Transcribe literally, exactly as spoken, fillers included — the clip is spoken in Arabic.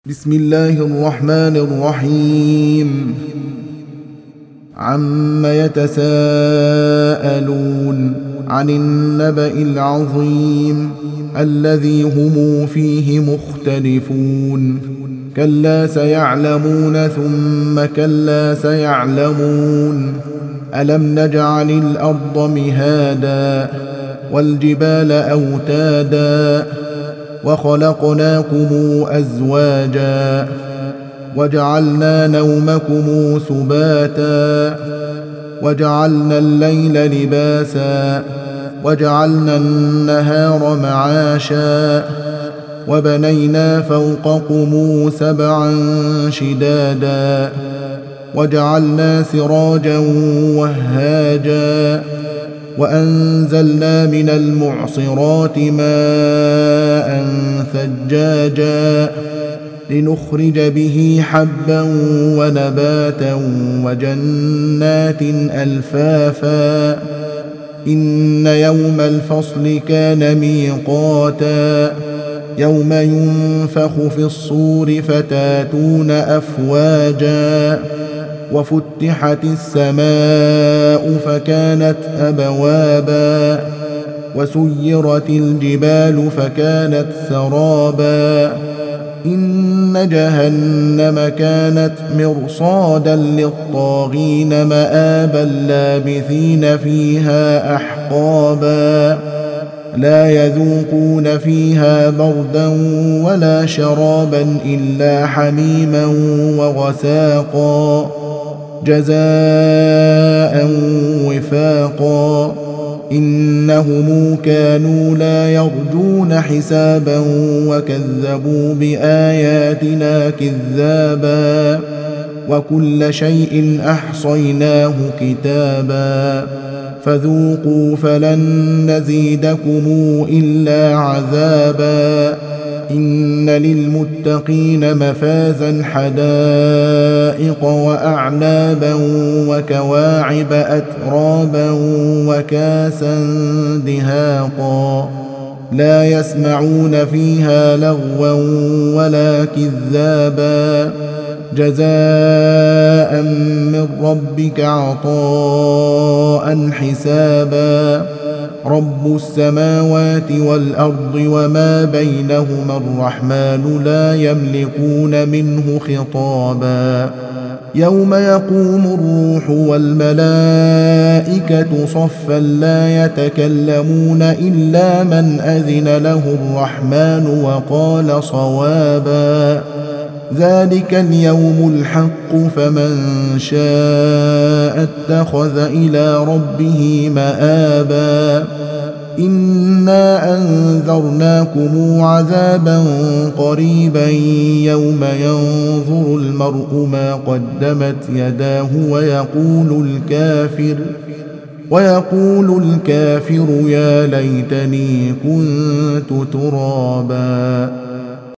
بسم الله الرحمن الرحيم عم يتساءلون عن النبأ العظيم الذي هم فيه مختلفون كلا سيعلمون ثم كلا سيعلمون ألم نجعل الأرض مهادا والجبال أوتادا وخلقناكم أزواجا وجعلنا نومكم سباتا وجعلنا الليل لباسا وجعلنا النهار معاشا وبنينا فوقكم سبعا شدادا وجعلنا سراجا وهاجا وأنزلنا من المعصرات ماء ثجاجا لنخرج به حبا ونباتا وجنات ألفافا إن يوم الفصل كان ميقاتا يوم ينفخ في الصور فتاتون أفواجا وفتحت السماء فكانت أبوابا وسيرت الجبال فكانت سرابا إن جهنم كانت مرصادا للطاغين مآبا لابثين فيها أحقابا لا يذوقون فيها بردا ولا شرابا إلا حميما وغساقا جزاء وفاقا إنهم كانوا لا يرجون حسابا وكذبوا بآياتنا كذابا وكل شيء أحصيناه كتابا فذوقوا فلن نزيدكم إلا عذابا إن للمتقين مفازا حدائق وأعنابا وكواعب أترابا وكاسا دهاقا لا يسمعون فيها لغوا ولا كذابا جزاء من ربك عطاء حسابا رب السماوات والأرض وما بينهما الرحمن لا يملكون منه خطابا يوم يقوم الروح والملائكة صفا لا يتكلمون إلا من أذن له الرحمن وقال صوابا ذلك اليوم الحق فمن شاء اتخذ إلى ربه مآبا إنا أنذرناكم عذابا قريبا يوم ينظر المرء ما قدمت يداه ويقول الكافر ويقول الكافر يا ليتني كنت ترابا.